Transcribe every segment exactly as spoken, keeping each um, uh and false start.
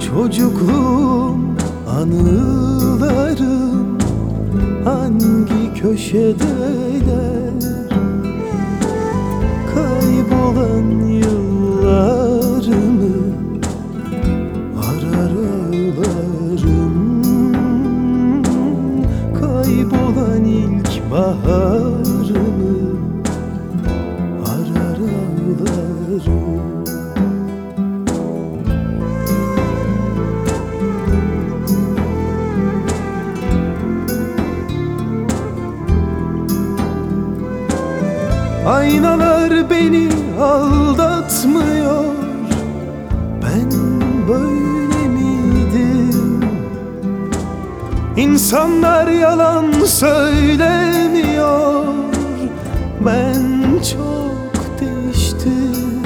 Çocukluğum, anılarım hangi köşedeler? Kaybolan yıllarımı arar ağlarım. Kaybolan ilk baharımı arar ağlarım. Aynalar beni aldatmıyor. Ben böyle miydim? İnsanlar yalan söylemiyor. Ben çok değiştim.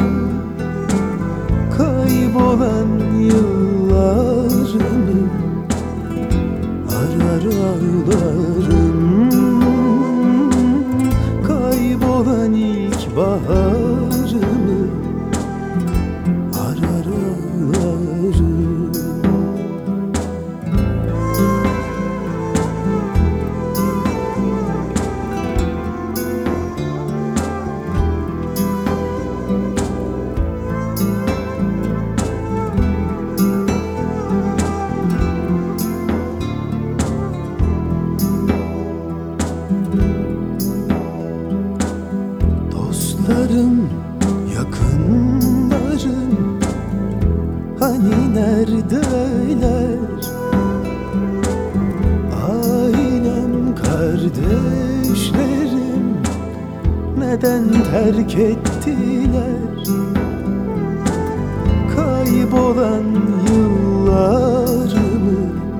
Kaybolan yıllarımı arar ağlarım. Kaybolan ilk baharımı arar ağlarım. Dostlarım, yakınlarım hani neredeler? Ailem, kardeşlerim neden terk ettiler? Kaybolan yıllarımı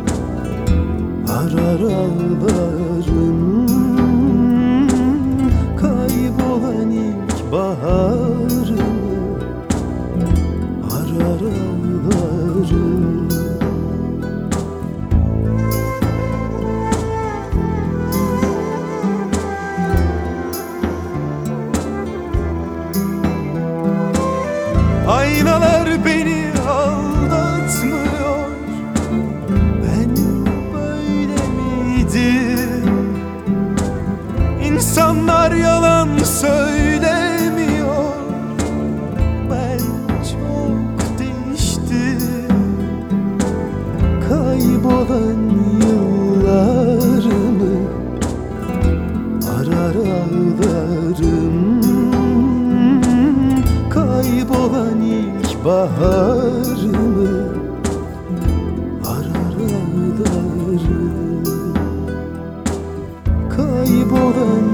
arar ağlarım. Kaybolan ilk baharımı arar ağlarım. Aynalar beni aldatmıyor. Ben böyle miydim? İnsanlar yalan söylemiyor. Ben çok değiştim. Kaybolan yıllarımı arar ağlarım. Kaybolan ilk baharımı arar ağlarım. Kaybolan